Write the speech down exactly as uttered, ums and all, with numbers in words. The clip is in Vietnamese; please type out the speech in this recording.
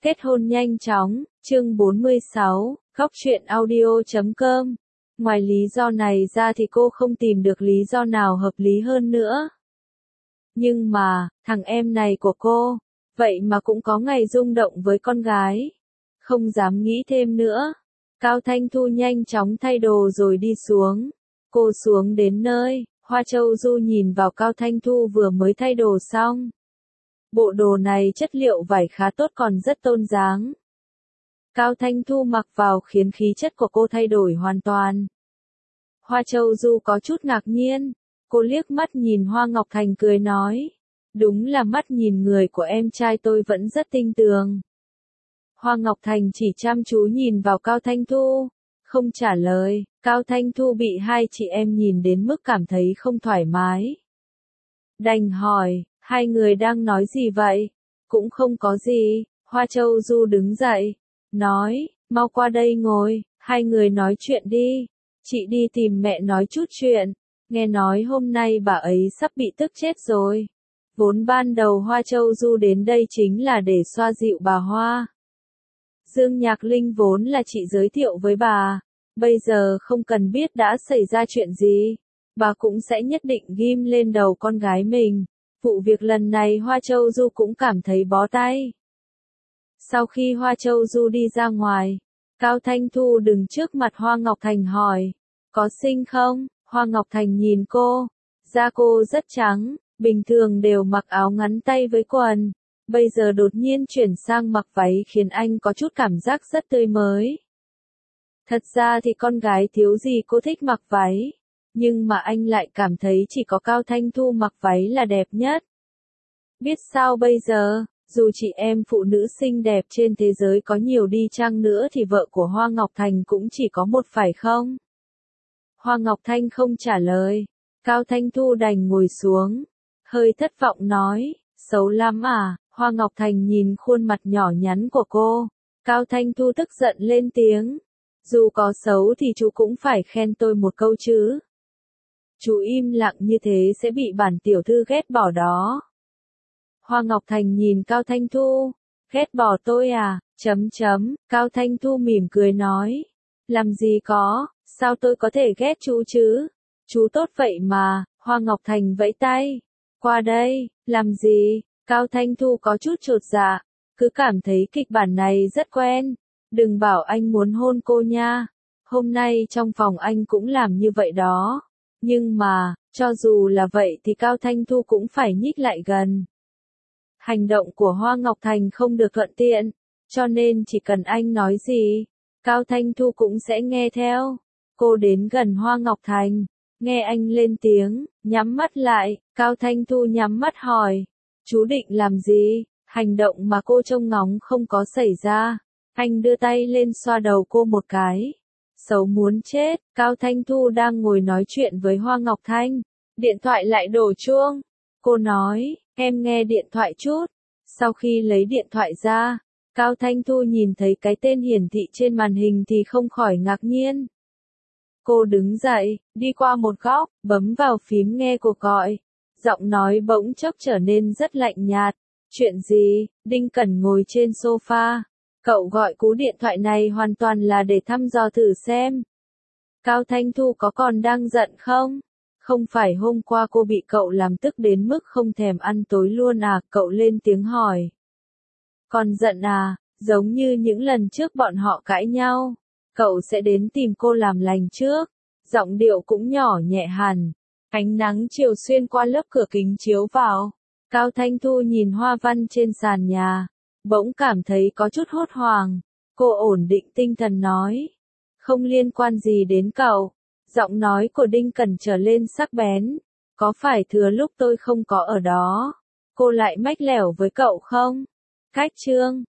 Kết hôn nhanh chóng, chương bốn mươi sáu, góc truyện audio chấm com. Ngoài lý do này ra thì cô không tìm được lý do nào hợp lý hơn nữa. Nhưng mà, thằng em này của cô, vậy mà cũng có ngày rung động với con gái. Không dám nghĩ thêm nữa. Cao Thanh Thu nhanh chóng thay đồ rồi đi xuống. Cô xuống đến nơi, Hoa Châu Du nhìn vào Cao Thanh Thu vừa mới thay đồ xong. Bộ đồ này chất liệu vải khá tốt còn rất tôn dáng. Cao Thanh Thu mặc vào khiến khí chất của cô thay đổi hoàn toàn. Hoa Châu Du có chút ngạc nhiên. Cô liếc mắt nhìn Hoa Ngọc Thành cười nói. Đúng là mắt nhìn người của em trai tôi vẫn rất tinh tường. Hoa Ngọc Thành chỉ chăm chú nhìn vào Cao Thanh Thu, không trả lời. Cao Thanh Thu bị hai chị em nhìn đến mức cảm thấy không thoải mái. Đành hỏi, hai người đang nói gì vậy? Cũng không có gì. Hoa Châu Du đứng dậy, nói, mau qua đây ngồi, hai người nói chuyện đi. Chị đi tìm mẹ nói chút chuyện, nghe nói hôm nay bà ấy sắp bị tức chết rồi. Vốn ban đầu Hoa Châu Du đến đây chính là để xoa dịu bà Hoa. Dương Nhạc Linh vốn là chị giới thiệu với bà, bây giờ không cần biết đã xảy ra chuyện gì, bà cũng sẽ nhất định ghim lên đầu con gái mình. Vụ việc lần này Hoa Châu Du cũng cảm thấy bó tay. Sau khi Hoa Châu Du đi ra ngoài, Cao Thanh Thu đứng trước mặt Hoa Ngọc Thành hỏi, có xinh không? Hoa Ngọc Thành nhìn cô, da cô rất trắng, bình thường đều mặc áo ngắn tay với quần, bây giờ đột nhiên chuyển sang mặc váy khiến anh có chút cảm giác rất tươi mới. Thật ra thì con gái thiếu gì cô thích mặc váy, nhưng mà anh lại cảm thấy chỉ có Cao Thanh Thu mặc váy là đẹp nhất. Biết sao bây giờ, dù chị em phụ nữ xinh đẹp trên thế giới có nhiều đi chăng nữa thì vợ của Hoa Ngọc Thành cũng chỉ có một phải không? Hoa Ngọc Thanh không trả lời, Cao Thanh Thu đành ngồi xuống, hơi thất vọng nói, xấu lắm à? Hoa Ngọc Thành nhìn khuôn mặt nhỏ nhắn của cô, Cao Thanh Thu tức giận lên tiếng, dù có xấu thì chú cũng phải khen tôi một câu chứ. Chú im lặng như thế sẽ bị bản tiểu thư ghét bỏ đó. Hoa Ngọc Thành nhìn Cao Thanh Thu, ghét bỏ tôi à, chấm chấm, Cao Thanh Thu mỉm cười nói, làm gì có, sao tôi có thể ghét chú chứ, chú tốt vậy mà. Hoa Ngọc Thành vẫy tay, qua đây, làm gì? Cao Thanh Thu có chút chột dạ, cứ cảm thấy kịch bản này rất quen, đừng bảo anh muốn hôn cô nha, hôm nay trong phòng anh cũng làm như vậy đó, nhưng mà, cho dù là vậy thì Cao Thanh Thu cũng phải nhích lại gần. Hành động của Hoa Ngọc Thành không được thuận tiện, cho nên chỉ cần anh nói gì, Cao Thanh Thu cũng sẽ nghe theo. Cô đến gần Hoa Ngọc Thành, nghe anh lên tiếng, nhắm mắt lại, Cao Thanh Thu nhắm mắt hỏi, chú định làm gì? Hành động mà cô trông ngóng không có xảy ra. Anh đưa tay lên xoa đầu cô một cái. Xấu muốn chết, Cao Thanh Thu đang ngồi nói chuyện với Hoa Ngọc Thanh. Điện thoại lại đổ chuông. Cô nói, em nghe điện thoại chút. Sau khi lấy điện thoại ra, Cao Thanh Thu nhìn thấy cái tên hiển thị trên màn hình thì không khỏi ngạc nhiên. Cô đứng dậy, đi qua một góc, bấm vào phím nghe cuộc gọi. Giọng nói bỗng chốc trở nên rất lạnh nhạt. Chuyện gì? Đinh Cẩn ngồi trên sofa. Cậu gọi cú điện thoại này hoàn toàn là để thăm dò thử xem. Cao Thanh Thu có còn đang giận không? Không phải hôm qua cô bị cậu làm tức đến mức không thèm ăn tối luôn à? Cậu lên tiếng hỏi. Còn giận à? Giống như những lần trước bọn họ cãi nhau. Cậu sẽ đến tìm cô làm lành trước. Giọng điệu cũng nhỏ nhẹ hẳn. Ánh nắng chiều xuyên qua lớp cửa kính chiếu vào. Cao Thanh Thu nhìn hoa văn trên sàn nhà. Bỗng cảm thấy có chút hốt hoảng. Cô ổn định tinh thần nói. Không liên quan gì đến cậu. Giọng nói của Đinh Cẩn trở lên sắc bén. Có phải thừa lúc tôi không có ở đó, cô lại mách lẻo với cậu không? Cách chương